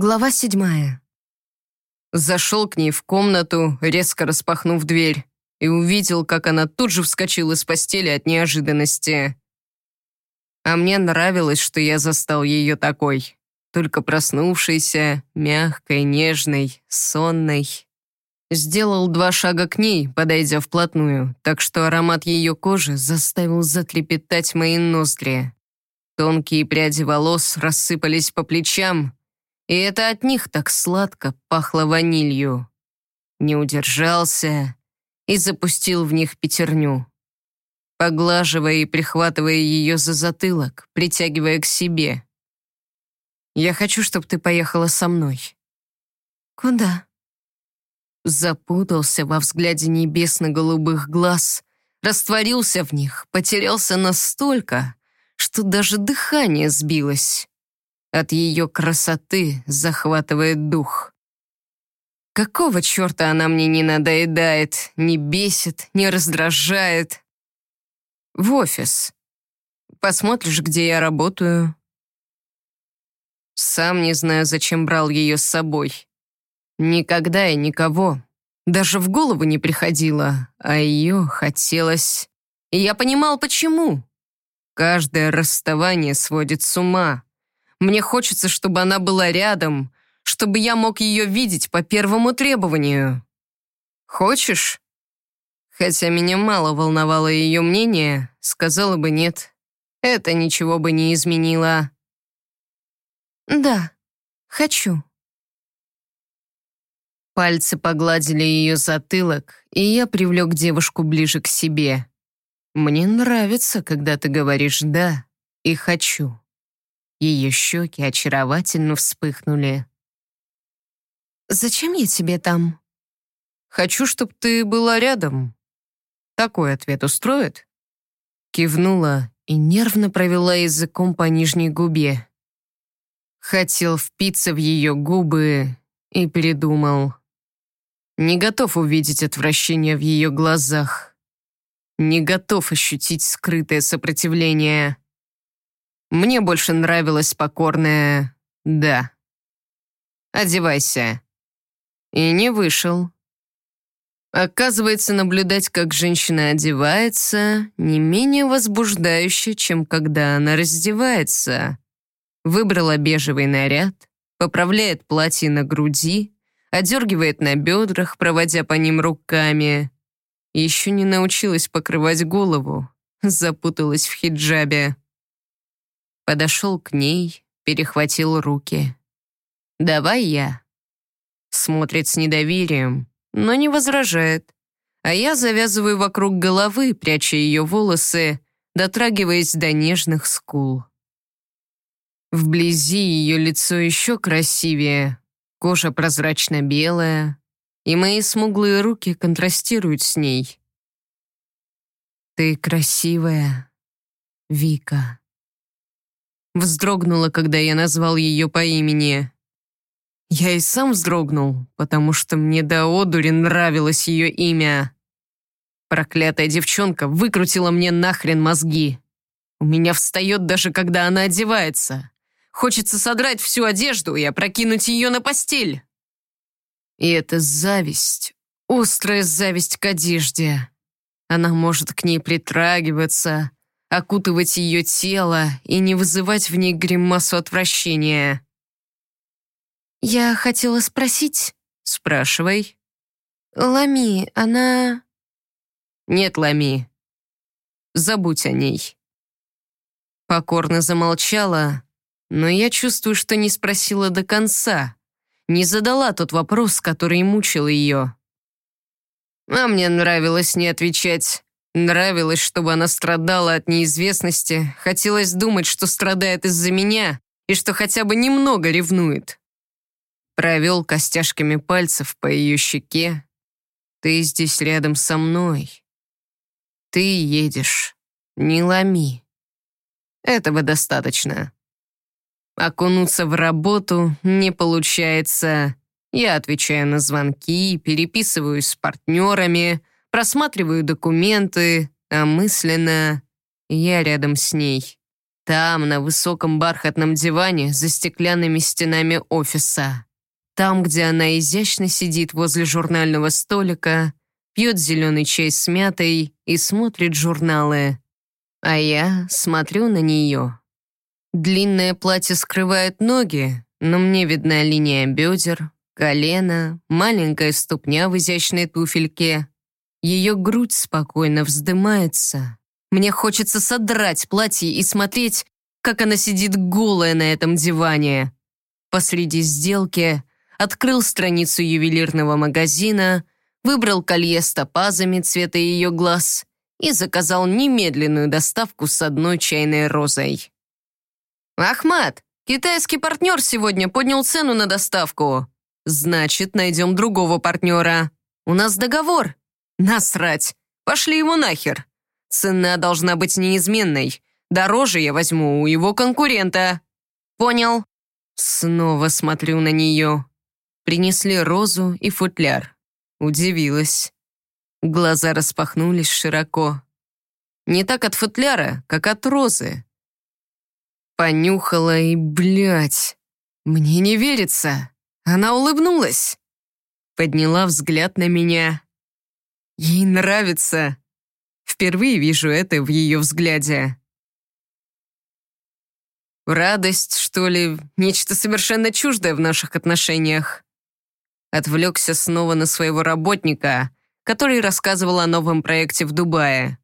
Глава 7. Зашел к ней в комнату, резко распахнув дверь, и увидел, как она тут же вскочила с постели от неожиданности. А мне нравилось, что я застал ее такой, только проснувшейся, мягкой, нежной, сонной. Сделал 2 шага к ней, подойдя вплотную, так что аромат ее кожи заставил затрепетать мои ноздри. Тонкие пряди волос рассыпались по плечам, и это от них так сладко пахло ванилью. Не удержался и запустил в них пятерню, поглаживая и прихватывая ее за затылок, притягивая к себе. «Я хочу, чтобы ты поехала со мной». Куда? Запутался во взгляде небесно-голубых глаз, растворился в них, потерялся настолько, что даже дыхание сбилось. От ее красоты захватывает дух. Какого черта она мне не надоедает, не бесит, не раздражает? В офис. Посмотришь, где я работаю. Сам не знаю, зачем брал ее с собой. Никогда и никого. Даже в голову не приходило, а ее хотелось. И я понимал, почему. Каждое расставание сводит с ума. Мне хочется, чтобы она была рядом, чтобы я мог ее видеть по первому требованию. Хочешь? Хотя меня мало волновало ее мнение, сказала бы нет. Это ничего бы не изменило. Да, хочу. Пальцы погладили ее затылок, и я привлек девушку ближе к себе. Мне нравится, когда ты говоришь «да» и «хочу». Ее щеки очаровательно вспыхнули. Зачем я тебе там? «Хочу, чтобы ты была рядом». Такой ответ устроит? Кивнула и нервно провела языком по нижней губе. Хотел впиться в ее губы и передумал. Не готов увидеть отвращение в ее глазах. Не готов ощутить скрытое сопротивление. Мне больше нравилось покорное «да». «Одевайся». И не вышел. Оказывается, наблюдать, как женщина одевается, не менее возбуждающе, чем когда она раздевается. Выбрала бежевый наряд, поправляет платье на груди, одергивает на бедрах, проводя по ним руками. Еще не научилась покрывать голову, запуталась в хиджабе. Подошел к ней, перехватил руки. «Давай я». Смотрит с недоверием, но не возражает. А я завязываю вокруг головы, пряча ее волосы, дотрагиваясь до нежных скул. Вблизи ее лицо еще красивее, кожа прозрачно-белая, и мои смуглые руки контрастируют с ней. «Ты красивая, Вика». Вздрогнула, когда я назвал ее по имени. Я и сам вздрогнул, потому что мне до одури нравилось ее имя. Проклятая девчонка выкрутила мне нахрен мозги. У меня встает даже, когда она одевается. Хочется содрать всю одежду и опрокинуть ее на постель. И это зависть, острая зависть к одежде. Она может к ней притрагиваться, окутывать ее тело и не вызывать в ней гримасу отвращения. Я хотела спросить. Спрашивай. Лами, она... Нет, Лами. Забудь о ней. Покорно замолчала, но я чувствую, что не спросила до конца, не задала тот вопрос, который мучил ее. А мне нравилось не отвечать. Нравилось, чтобы она страдала от неизвестности. Хотелось думать, что страдает из-за меня и что хотя бы немного ревнует. Провел костяшками пальцев по ее щеке. Ты здесь рядом со мной. Ты едешь. Не ломи. Этого достаточно. Окунуться в работу не получается. Я отвечаю на звонки, переписываюсь с партнерами, просматриваю документы, а мысленно я рядом с ней. Там, на высоком бархатном диване, за стеклянными стенами офиса. Там, где она изящно сидит возле журнального столика, пьет зеленый чай с мятой и смотрит журналы. А я смотрю на нее. Длинное платье скрывает ноги, но мне видна линия бедер, колено, маленькая ступня в изящной туфельке. Ее грудь спокойно вздымается. Мне хочется содрать платье и смотреть, как она сидит голая на этом диване. Посреди сделки открыл страницу ювелирного магазина, выбрал колье с топазами цвета ее глаз и заказал немедленную доставку с одной чайной розой. «Ахмат, китайский партнер сегодня поднял цену на доставку. Значит, найдем другого партнера. У нас договор. Насрать. Пошли его нахер. Цена должна быть неизменной. Дороже я возьму у его конкурента». «Понял». Снова смотрю на нее. Принесли розу и футляр. Удивилась. Глаза распахнулись широко. Не так от футляра, как от розы. Понюхала и, блядь, мне не верится. Она улыбнулась. Подняла взгляд на меня. Ей нравится. Впервые вижу это в ее взгляде. Радость, что ли, нечто совершенно чуждое в наших отношениях. Отвлекся снова на своего работника, который рассказывал о новом проекте в Дубае.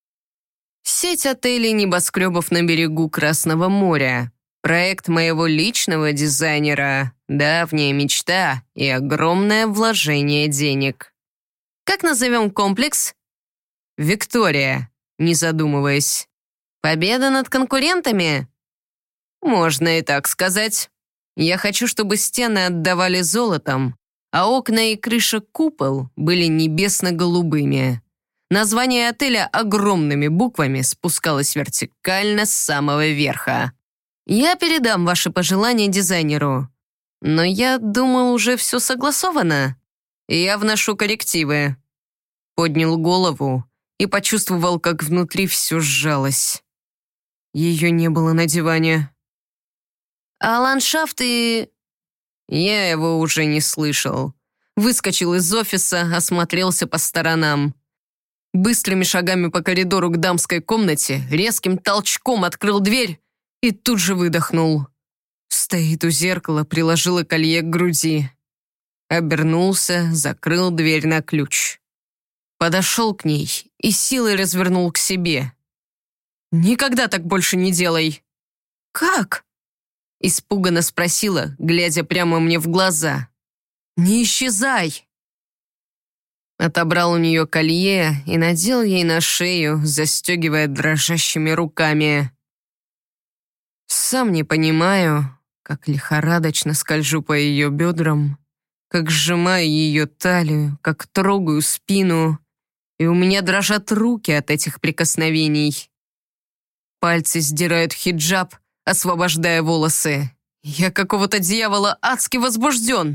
Сеть отелей небоскребов на берегу Красного моря. Проект моего личного дизайнера, давняя мечта и огромное вложение денег. Как назовем комплекс? Виктория, не задумываясь. Победа над конкурентами? Можно и так сказать. Я хочу, чтобы стены отдавали золотом, а окна и крыша купол были небесно-голубыми. Название отеля огромными буквами спускалось вертикально с самого верха. Я передам ваши пожелания дизайнеру. Но я думал, уже все согласовано. Я вношу коррективы. Поднял голову и почувствовал, как внутри все сжалось. Ее не было на диване. А ландшафты... Я его уже не слышал. Выскочил из офиса, осмотрелся по сторонам. Быстрыми шагами по коридору к дамской комнате, резким толчком открыл дверь и тут же выдохнул. Стоит у зеркала, приложила колье к груди. Обернулся, закрыл дверь на ключ. Подошел к ней и силой развернул к себе. «Никогда так больше не делай!» «Как?» Испуганно спросила, глядя прямо мне в глаза. «Не исчезай!» Отобрал у нее колье и надел ей на шею, застегивая дрожащими руками. Сам не понимаю, как лихорадочно скольжу по ее бедрам, как сжимаю ее талию, как трогаю спину, и у меня дрожат руки от этих прикосновений. Пальцы сдирают хиджаб, освобождая волосы. Я какого-то дьявола адски возбужден.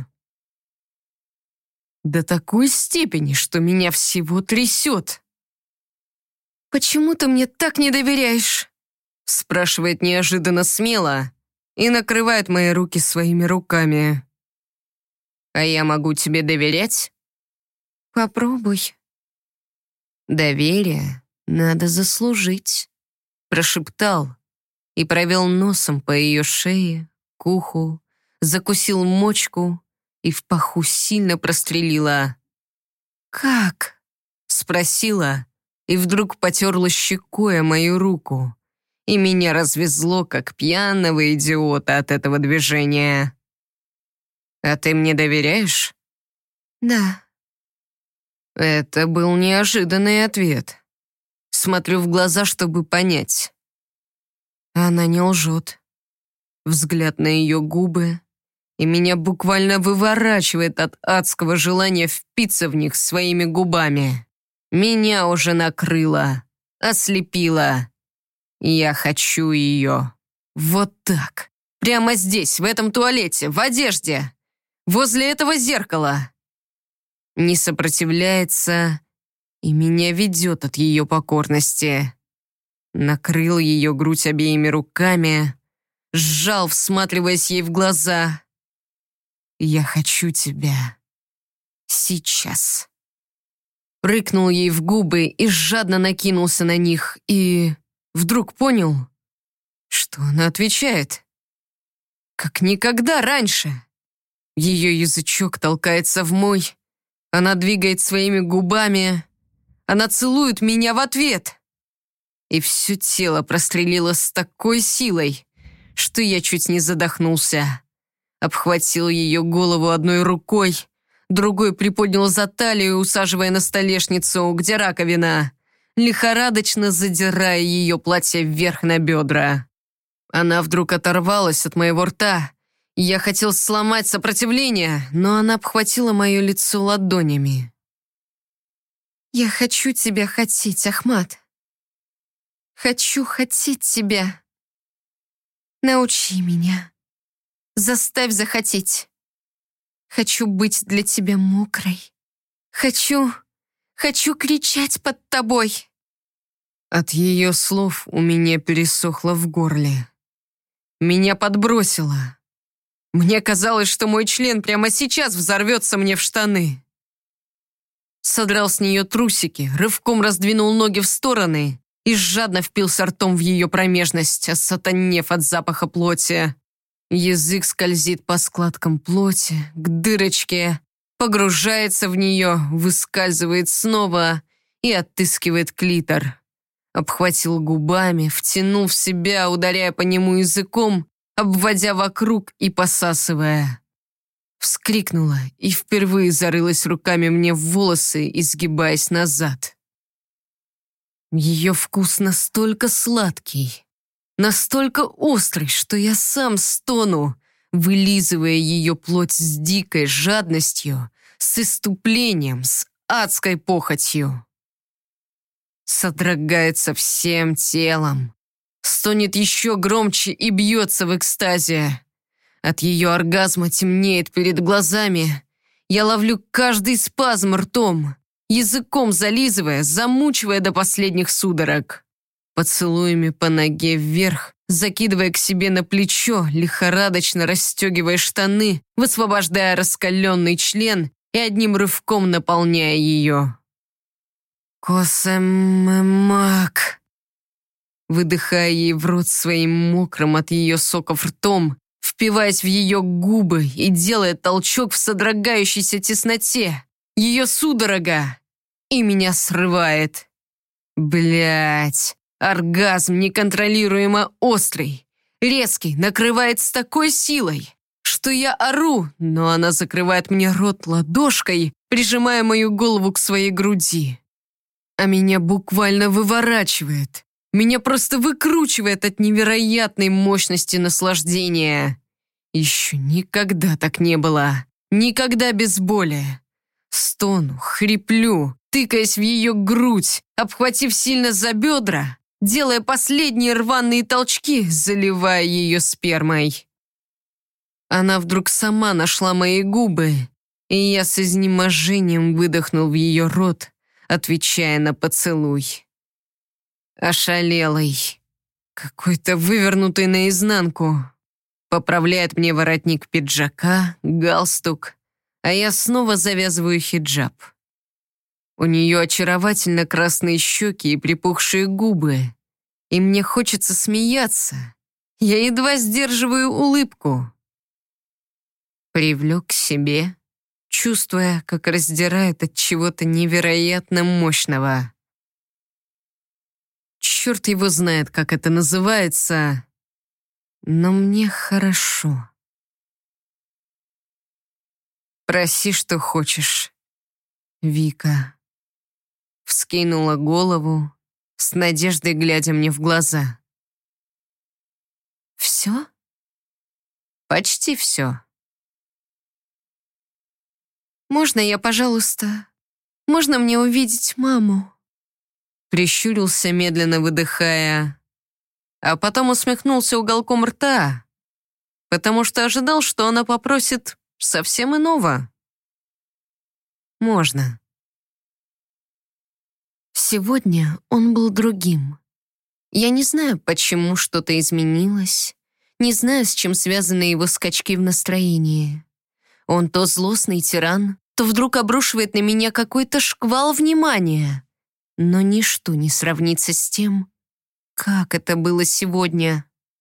До такой степени, что меня всего трясет. «Почему ты мне так не доверяешь?» Спрашивает неожиданно смело и накрывает мои руки своими руками. «А я могу тебе доверять?» «Попробуй». «Доверие надо заслужить», прошептал и провел носом по ее шее, к уху, закусил мочку и в паху сильно прострелила. «Как?» — спросила, и вдруг потерла щекой о мою руку, и меня развезло, как пьяного идиота от этого движения. «А ты мне доверяешь?» «Да». Это был неожиданный ответ. Смотрю в глаза, чтобы понять. Она не лжет. Взгляд на ее губы, и меня буквально выворачивает от адского желания впиться в них своими губами. Меня уже накрыло, ослепило. Я хочу ее. Вот так. Прямо здесь, в этом туалете, в одежде. Возле этого зеркала. Не сопротивляется, и меня ведет от ее покорности. накрыл ее грудь обеими руками, сжал, всматриваясь ей в глаза. «Я хочу тебя. Сейчас». Рыкнул ей в губы и жадно накинулся на них, и вдруг понял, что она отвечает. Как никогда раньше. Ее язычок толкается в мой, она двигает своими губами, она целует меня в ответ. И все тело прострелило с такой силой, что я чуть не задохнулся. Обхватил ее голову одной рукой, другой приподнял за талию, усаживая на столешницу, где раковина, лихорадочно задирая ее платье вверх на бедра. Она вдруг оторвалась от моего рта. Я хотел сломать сопротивление, но она обхватила мое лицо ладонями. «Я хочу тебя хотеть, Ахмат. Хочу хотеть тебя. Научи меня. Заставь захотеть. Хочу быть для тебя мокрой. Хочу кричать под тобой». От ее слов у меня пересохло в горле. Меня подбросило. Мне казалось, что мой член прямо сейчас взорвется мне в штаны. Содрал с нее трусики, рывком раздвинул ноги в стороны и жадно впился ртом в ее промежность, осатанев от запаха плоти. Язык скользит по складкам плоти, к дырочке, погружается в нее, выскальзывает снова и отыскивает клитор. Обхватил губами, втянул в себя, ударяя по нему языком, обводя вокруг и посасывая. Вскрикнула и впервые зарылась руками мне в волосы, изгибаясь назад. Ее вкус настолько сладкий, настолько острый, что я сам стону, вылизывая ее плоть с дикой жадностью, с исступлением, с адской похотью. Содрогается всем телом, стонет еще громче и бьется в экстазе. От ее оргазма темнеет перед глазами. Я ловлю каждый спазм ртом, языком зализывая, замучивая до последних судорог. Поцелуями по ноге вверх, закидывая к себе на плечо, лихорадочно расстегивая штаны, высвобождая раскаленный член и одним рывком наполняя ее. «Косэмэмак», выдыхая ей в рот своим мокрым от ее соков ртом, впиваясь в ее губы и делая толчок в содрогающейся тесноте. Ее судорога. И меня срывает. Блять, оргазм неконтролируемо острый, резкий, накрывает с такой силой, что я ору, но она закрывает мне рот ладошкой, прижимая мою голову к своей груди. А меня буквально выворачивает. Меня просто выкручивает от невероятной мощности наслаждения. Еще никогда так не было. Никогда без боли. Стону, хриплю, тыкаясь в ее грудь, обхватив сильно за бедра, делая последние рваные толчки, заливая ее спермой. Она вдруг сама нашла мои губы, и я с изнеможением выдохнул в ее рот, отвечая на поцелуй. Ошалелый, какой-то вывернутый наизнанку. Поправляет мне воротник пиджака, галстук, а я снова завязываю хиджаб. У нее очаровательно красные щеки и припухшие губы, и мне хочется смеяться. Я едва сдерживаю улыбку. Привлек к себе, чувствуя, как раздирает от чего-то невероятно мощного. Черт его знает, как это называется, но мне хорошо. Проси, что хочешь, Вика. Вскинула голову, с надеждой глядя мне в глаза. «Все?» Почти все. «Можно я, пожалуйста? Можно мне увидеть маму?» Прищурился, медленно выдыхая, а потом усмехнулся уголком рта, потому что ожидал, что она попросит совсем иного. Можно. Сегодня он был другим. Я не знаю, почему что-то изменилось, не знаю, с чем связаны его скачки в настроении. Он то злостный тиран, то вдруг обрушивает на меня какой-то шквал внимания. Но ничто не сравнится с тем, как это было сегодня.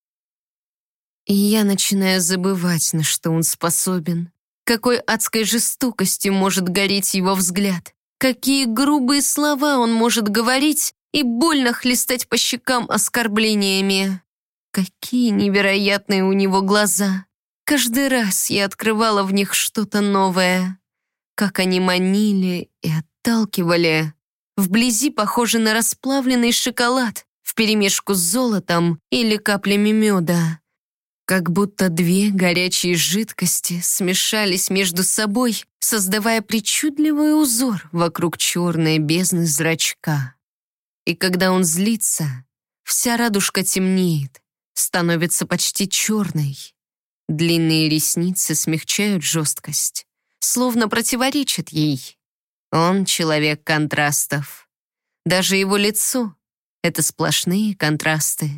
И я начинаю забывать, на что он способен, какой адской жестокостью может гореть его взгляд, какие грубые слова он может говорить и больно хлестать по щекам оскорблениями. Какие невероятные у него глаза. Каждый раз я открывала в них что-то новое. Как они манили и отталкивали. Вблизи похожи на расплавленный шоколад вперемешку с золотом или каплями меда. Как будто две горячие жидкости смешались между собой, создавая причудливый узор вокруг черной бездны зрачка. И когда он злится, вся радужка темнеет, становится почти черной. Длинные ресницы смягчают жесткость, словно противоречат ей. Он человек контрастов. Даже его лицо — это сплошные контрасты.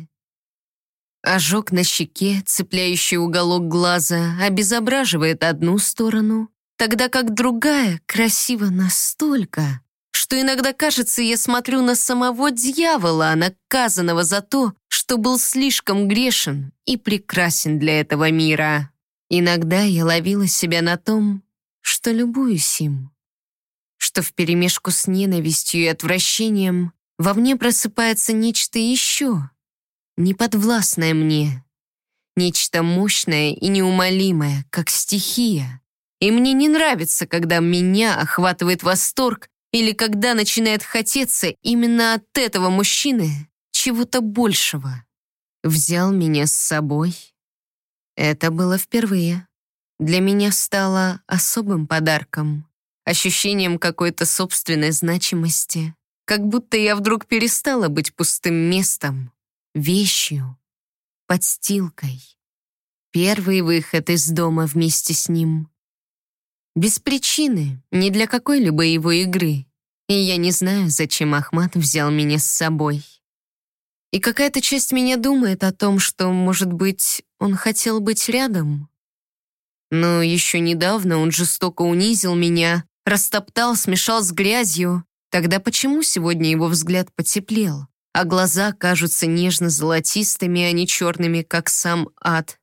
Ожог на щеке, цепляющий уголок глаза, обезображивает одну сторону, тогда как другая красива настолько, что иногда кажется, я смотрю на самого дьявола, наказанного за то, что был слишком грешен и прекрасен для этого мира. Иногда я ловила себя на том, что любуюсь им, что вперемешку с ненавистью и отвращением во мне просыпается нечто еще, неподвластное мне, нечто мощное и неумолимое, как стихия. И мне не нравится, когда меня охватывает восторг или когда начинает хотеться именно от этого мужчины чего-то большего. Взял меня с собой. Это было впервые. Для меня стало особым подарком, ощущением какой-то собственной значимости, как будто я вдруг перестала быть пустым местом, вещью, подстилкой. Первый выход из дома вместе с ним. Без причины, ни для какой-либо его игры. И я не знаю, зачем Ахмат взял меня с собой. И какая-то часть меня думает о том, что, может быть, он хотел быть рядом. Но еще недавно он жестоко унизил меня, растоптал, смешал с грязью. Тогда почему сегодня его взгляд потеплел, а глаза кажутся нежно-золотистыми, а не черными, как сам ад?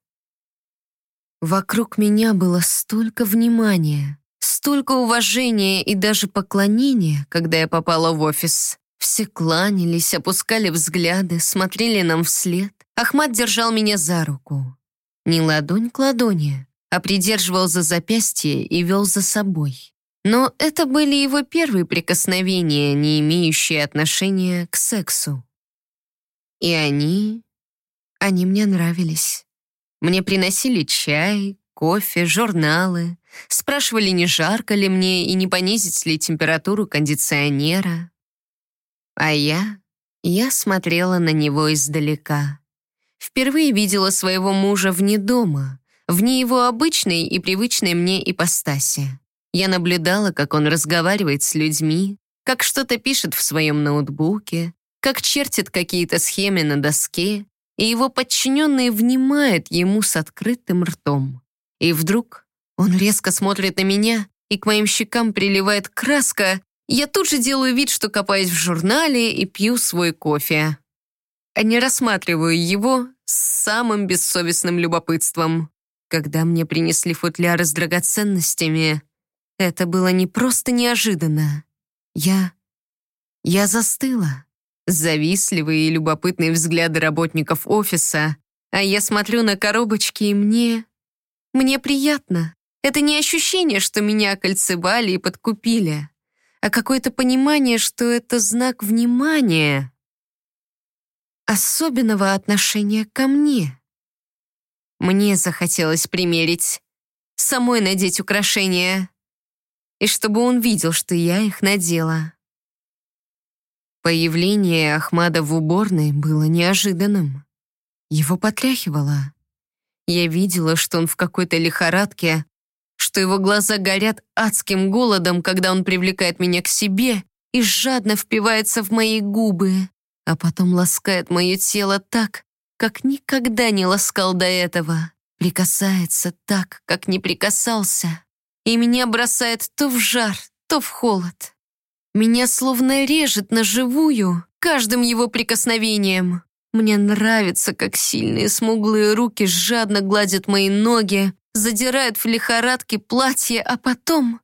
Вокруг меня было столько внимания, столько уважения и даже поклонения, когда я попала в офис. Все кланялись, опускали взгляды, смотрели нам вслед. Ахмат держал меня за руку. Не ладонь к ладони, а придерживал за запястье и вел за собой. Но это были его первые прикосновения, не имеющие отношения к сексу. И они мне нравились. Мне приносили чай, кофе, журналы, спрашивали, не жарко ли мне и не понизить ли температуру кондиционера. А я смотрела на него издалека. Впервые видела своего мужа вне дома, вне его обычной и привычной мне ипостаси. Я наблюдала, как он разговаривает с людьми, как что-то пишет в своем ноутбуке, как чертит какие-то схемы на доске, и его подчиненные внимают ему с открытым ртом. И вдруг он резко смотрит на меня, и к моим щекам приливает краска. Я тут же делаю вид, что копаюсь в журнале и пью свой кофе. А не рассматриваю его с самым бессовестным любопытством. Когда мне принесли футляры с драгоценностями, это было не просто неожиданно. Я застыла. Завистливые и любопытные взгляды работников офиса, а я смотрю на коробочки, и мне приятно. Это не ощущение, что меня окольцевали и подкупили, а какое-то понимание, что это знак внимания, особенного отношения ко мне. Мне захотелось примерить, самой надеть украшения, и чтобы он видел, что я их надела. Появление Ахмада в уборной было неожиданным. Его потряхивало. Я видела, что он в какой-то лихорадке, что его глаза горят адским голодом, когда он привлекает меня к себе и жадно впивается в мои губы, а потом ласкает мое тело так, как никогда не ласкал до этого. Прикасается так, как не прикасался. И меня бросает то в жар, то в холод. Меня словно режет на живую каждым его прикосновением. Мне нравится, как сильные смуглые руки жадно гладят мои ноги, задирают в лихорадке платье, а потом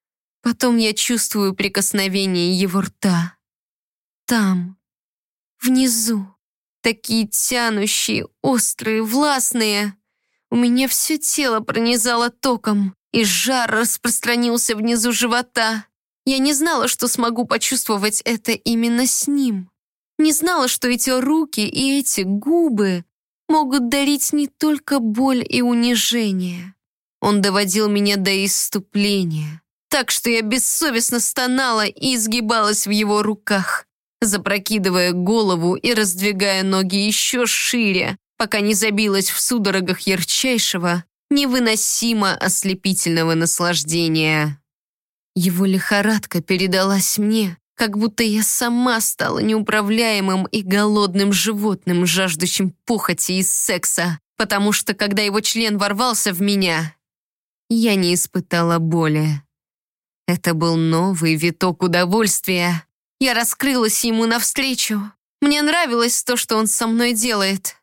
я чувствую прикосновение его рта. Там, внизу, такие тянущие, острые, властные. У меня все тело пронизало током, и жар распространился внизу живота. Я не знала, что смогу почувствовать это именно с ним. Не знала, что эти руки и эти губы могут дарить не только боль и унижение. Он доводил меня до исступления, так что я бессовестно стонала и изгибалась в его руках, запрокидывая голову и раздвигая ноги еще шире, пока не забилась в судорогах ярчайшего, невыносимо ослепительного наслаждения. Его лихорадка передалась мне, как будто я сама стала неуправляемым и голодным животным, жаждущим похоти и секса, потому что, когда его член ворвался в меня, я не испытала боли. Это был новый виток удовольствия. Я раскрылась ему навстречу. Мне нравилось то, что он со мной делает.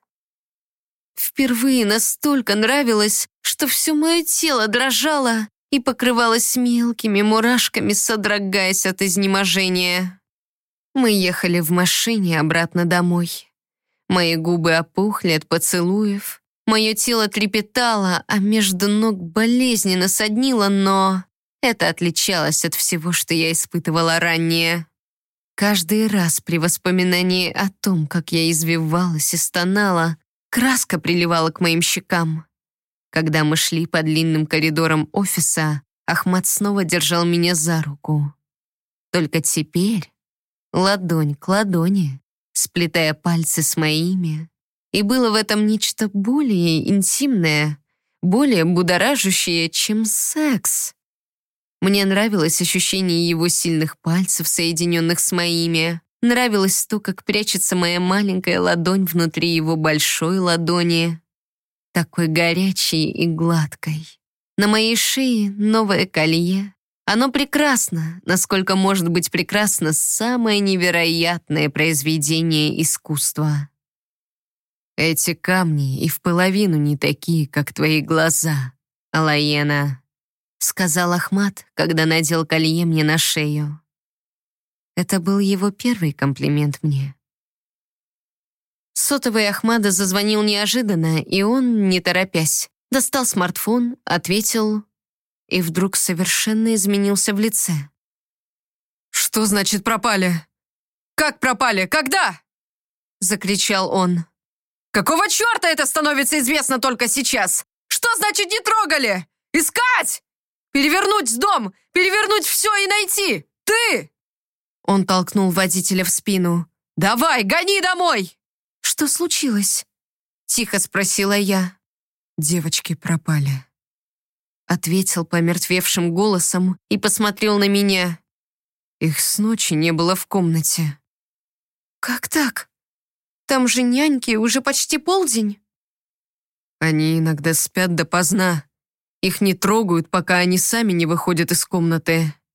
Впервые настолько нравилось, что все мое тело дрожало и покрывалось мелкими мурашками, содрогаясь от изнеможения. Мы ехали в машине обратно домой. Мои губы опухли от поцелуев, мое тело трепетало, а между ног болезненно соднило, но это отличалось от всего, что я испытывала ранее. Каждый раз при воспоминании о том, как я извивалась и стонала, краска приливала к моим щекам. Когда мы шли по длинным коридорам офиса, Ахмад снова держал меня за руку. Только теперь ладонь к ладони, сплетая пальцы с моими. И было в этом нечто более интимное, более будоражащее, чем секс. Мне нравилось ощущение его сильных пальцев, соединенных с моими. Нравилось то, как прячется моя маленькая ладонь внутри его большой ладони. Такой горячей и гладкой. На моей шее новое колье. Оно прекрасно, насколько может быть прекрасно самое невероятное произведение искусства. Эти камни и в половину не такие, как твои глаза, Алаена, сказал Ахмад, когда надел колье мне на шею. Это был его первый комплимент мне. Сотовый Ахмада зазвонил неожиданно, и он, не торопясь, достал смартфон, ответил и вдруг совершенно изменился в лице. «Что значит пропали? Как пропали? Когда?» — закричал он. «Какого черта это становится известно только сейчас? Что значит не трогали? Искать! Перевернуть дом, перевернуть все и найти! Ты!» Он толкнул водителя в спину. «Давай, гони домой!» «Что случилось?» — тихо спросила я. «Девочки пропали», — ответил помертвевшим голосом и посмотрел на меня. «Их с ночи не было в комнате». «Как так? Там же няньки, уже почти полдень». «Они иногда спят допоздна. Их не трогают, пока они сами не выходят из комнаты».